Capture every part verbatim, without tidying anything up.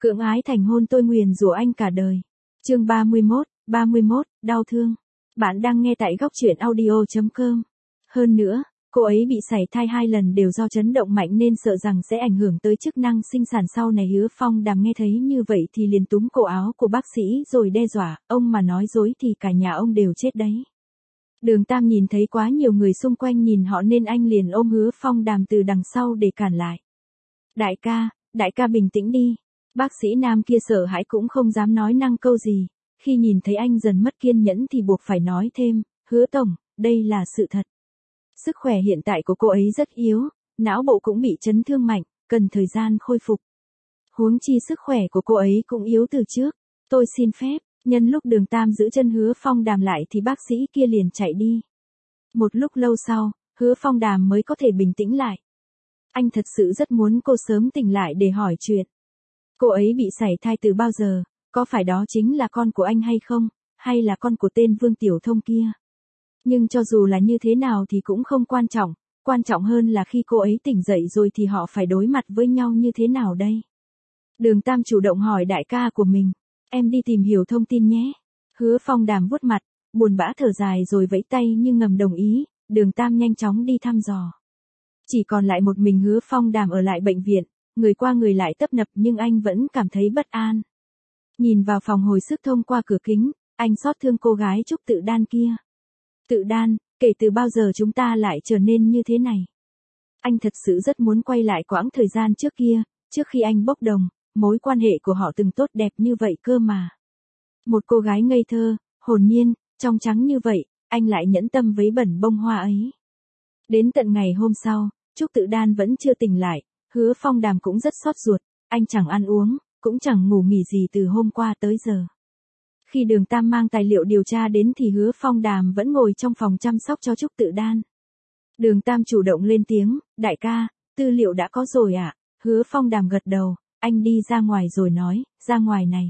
Cưỡng ái thành hôn tôi nguyền rủa anh cả đời. Chương ba mươi mốt, ba mươi mốt, đau thương. Bạn đang nghe tại góc truyện audio chấm com. Hơn nữa, cô ấy bị sảy thai hai lần đều do chấn động mạnh nên sợ rằng sẽ ảnh hưởng tới chức năng sinh sản sau này. Hứa Phong Đàm nghe thấy như vậy thì liền túm cổ áo của bác sĩ rồi đe dọa, ông mà nói dối thì cả nhà ông đều chết đấy. Đường Tam nhìn thấy quá nhiều người xung quanh nhìn họ nên anh liền ôm Hứa Phong Đàm từ đằng sau để cản lại. Đại ca, đại ca bình tĩnh đi. Bác sĩ nam kia sợ hãi cũng không dám nói năng câu gì, khi nhìn thấy anh dần mất kiên nhẫn thì buộc phải nói thêm, Hứa tổng, đây là sự thật. Sức khỏe hiện tại của cô ấy rất yếu, não bộ cũng bị chấn thương mạnh, cần thời gian khôi phục. Huống chi sức khỏe của cô ấy cũng yếu từ trước, tôi xin phép. Nhân lúc Đường Tam giữ chân Hứa Phong Đàm lại thì bác sĩ kia liền chạy đi. Một lúc lâu sau, Hứa Phong Đàm mới có thể bình tĩnh lại. Anh thật sự rất muốn cô sớm tỉnh lại để hỏi chuyện. Cô ấy bị sảy thai từ bao giờ, có phải đó chính là con của anh hay không, hay là con của tên Vương Tiểu Thông kia. Nhưng cho dù là như thế nào thì cũng không quan trọng, quan trọng hơn là khi cô ấy tỉnh dậy rồi thì họ phải đối mặt với nhau như thế nào đây. Đường Tam chủ động hỏi đại ca của mình, em đi tìm hiểu thông tin nhé. Hứa Phong Đàm vuốt mặt, buồn bã thở dài rồi vẫy tay nhưng ngầm đồng ý, Đường Tam nhanh chóng đi thăm dò. Chỉ còn lại một mình Hứa Phong Đàm ở lại bệnh viện, người qua người lại tấp nập nhưng anh vẫn cảm thấy bất an. Nhìn vào phòng hồi sức thông qua cửa kính, anh xót thương cô gái Trúc Tự Đan kia. Tự Đan, kể từ bao giờ chúng ta lại trở nên như thế này? Anh thật sự rất muốn quay lại quãng thời gian trước kia, trước khi anh bốc đồng, mối quan hệ của họ từng tốt đẹp như vậy cơ mà. Một cô gái ngây thơ, hồn nhiên, trong trắng như vậy, anh lại nhẫn tâm với bẩn bông hoa ấy. Đến tận ngày hôm sau, Trúc Tự Đan vẫn chưa tỉnh lại, Hứa Phong Đàm cũng rất xót ruột, anh chẳng ăn uống, cũng chẳng ngủ nghỉ gì từ hôm qua tới giờ. Khi Đường Tam mang tài liệu điều tra đến thì Hứa Phong Đàm vẫn ngồi trong phòng chăm sóc cho Trúc Tự Đan. Đường Tam chủ động lên tiếng, đại ca, tư liệu đã có rồi ạ. À? Hứa Phong Đàm gật đầu, anh đi ra ngoài rồi nói, ra ngoài này.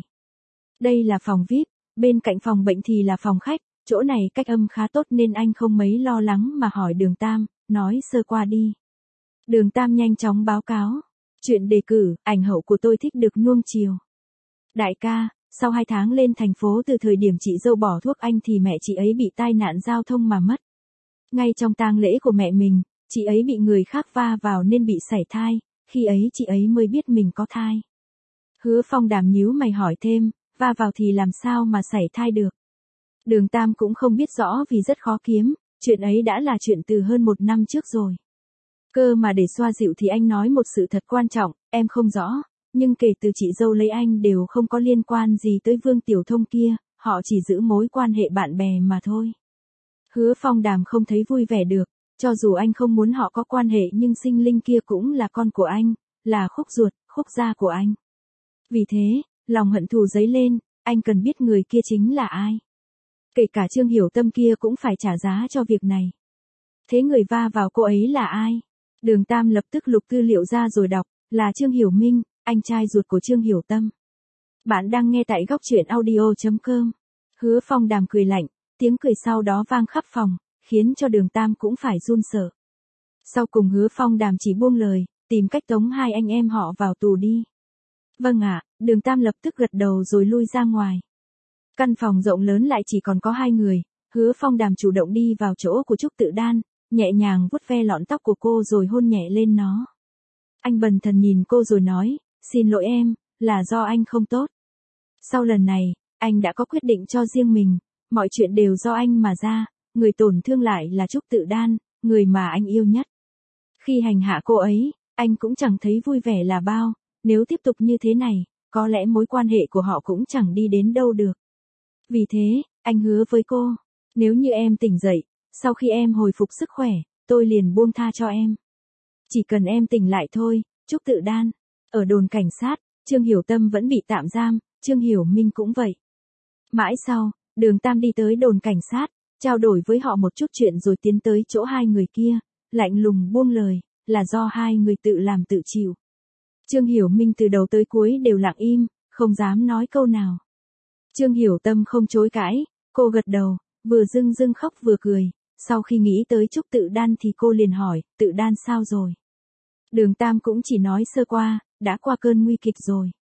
Đây là phòng vi ai pi, bên cạnh phòng bệnh thì là phòng khách, chỗ này cách âm khá tốt nên anh không mấy lo lắng mà hỏi Đường Tam, nói sơ qua đi. Đường Tam nhanh chóng báo cáo, chuyện đề cử, ảnh hậu của tôi thích được nuông chiều. Đại ca, sau hai tháng lên thành phố từ thời điểm chị dâu bỏ thuốc anh thì mẹ chị ấy bị tai nạn giao thông mà mất. Ngay trong tang lễ của mẹ mình, chị ấy bị người khác va vào nên bị sảy thai, khi ấy chị ấy mới biết mình có thai. Hứa Phong Đàm nhíu mày hỏi thêm, va vào thì làm sao mà sảy thai được. Đường Tam cũng không biết rõ vì rất khó kiếm, chuyện ấy đã là chuyện từ hơn một năm trước rồi. Cơ mà để xoa dịu thì anh nói một sự thật quan trọng, em không rõ, nhưng kể từ chị dâu lấy anh đều không có liên quan gì tới Vương Tiểu Thông kia, họ chỉ giữ mối quan hệ bạn bè mà thôi. Hứa Phong Đàm không thấy vui vẻ được, cho dù anh không muốn họ có quan hệ nhưng sinh linh kia cũng là con của anh, là khúc ruột, khúc gia của anh. Vì thế, lòng hận thù dấy lên, anh cần biết người kia chính là ai. Kể cả Trương Hiểu Tâm kia cũng phải trả giá cho việc này. Thế người va vào cô ấy là ai? Đường Tam lập tức lục tư liệu ra rồi đọc, là Trương Hiểu Minh, anh trai ruột của Trương Hiểu Tâm. Bạn đang nghe tại góc truyện audio chấm com. Hứa Phong Đàm cười lạnh, tiếng cười sau đó vang khắp phòng, khiến cho Đường Tam cũng phải run sợ. Sau cùng Hứa Phong Đàm chỉ buông lời, tìm cách tống hai anh em họ vào tù đi. Vâng ạ, Đường Tam lập tức gật đầu rồi lui ra ngoài. Căn phòng rộng lớn lại chỉ còn có hai người, Hứa Phong Đàm chủ động đi vào chỗ của Trúc Tự Đan, nhẹ nhàng vuốt ve lọn tóc của cô rồi hôn nhẹ lên nó. Anh bần thần nhìn cô rồi nói, xin lỗi em, là do anh không tốt. Sau lần này, anh đã có quyết định cho riêng mình, mọi chuyện đều do anh mà ra, người tổn thương lại là Trúc Tự Đan, người mà anh yêu nhất. Khi hành hạ cô ấy, anh cũng chẳng thấy vui vẻ là bao, nếu tiếp tục như thế này, có lẽ mối quan hệ của họ cũng chẳng đi đến đâu được. Vì thế, anh hứa với cô, nếu như em tỉnh dậy, sau khi em hồi phục sức khỏe, tôi liền buông tha cho em. Chỉ cần em tỉnh lại thôi, Trúc Tự Đan. Ở đồn cảnh sát, Trương Hiểu Tâm vẫn bị tạm giam, Trương Hiểu Minh cũng vậy. Mãi sau, Đường Tam đi tới đồn cảnh sát, trao đổi với họ một chút chuyện rồi tiến tới chỗ hai người kia, lạnh lùng buông lời, là do hai người tự làm tự chịu. Trương Hiểu Minh từ đầu tới cuối đều lặng im, không dám nói câu nào. Trương Hiểu Tâm không chối cãi, cô gật đầu, vừa dưng dưng khóc vừa cười, sau khi nghĩ tới Trúc Tự Đan thì cô liền hỏi, Tự Đan sao rồi? Đường Tam cũng chỉ nói sơ qua, đã qua cơn nguy kịch rồi.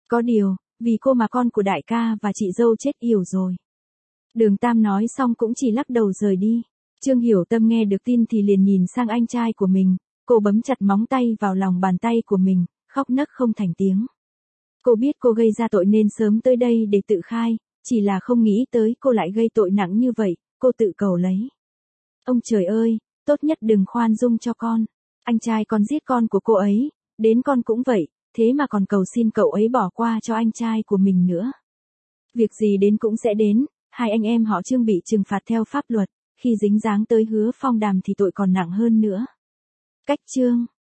Có điều, vì cô mà con của đại ca và chị dâu chết yểu rồi. Đường Tam nói xong cũng chỉ lắc đầu rời đi. Trương Hiểu Tâm nghe được tin thì liền nhìn sang anh trai của mình, cô bấm chặt móng tay vào lòng bàn tay của mình, khóc nấc không thành tiếng. Cô biết cô gây ra tội nên sớm tới đây để tự khai, chỉ là không nghĩ tới cô lại gây tội nặng như vậy, cô tự cầu lấy. Ông trời ơi, tốt nhất đừng khoan dung cho con. Anh trai con giết con của cô ấy, đến con cũng vậy, thế mà còn cầu xin cậu ấy bỏ qua cho anh trai của mình nữa. Việc gì đến cũng sẽ đến, hai anh em họ Trương bị trừng phạt theo pháp luật, khi dính dáng tới Hứa Phong Đàm thì tội còn nặng hơn nữa. Cách chương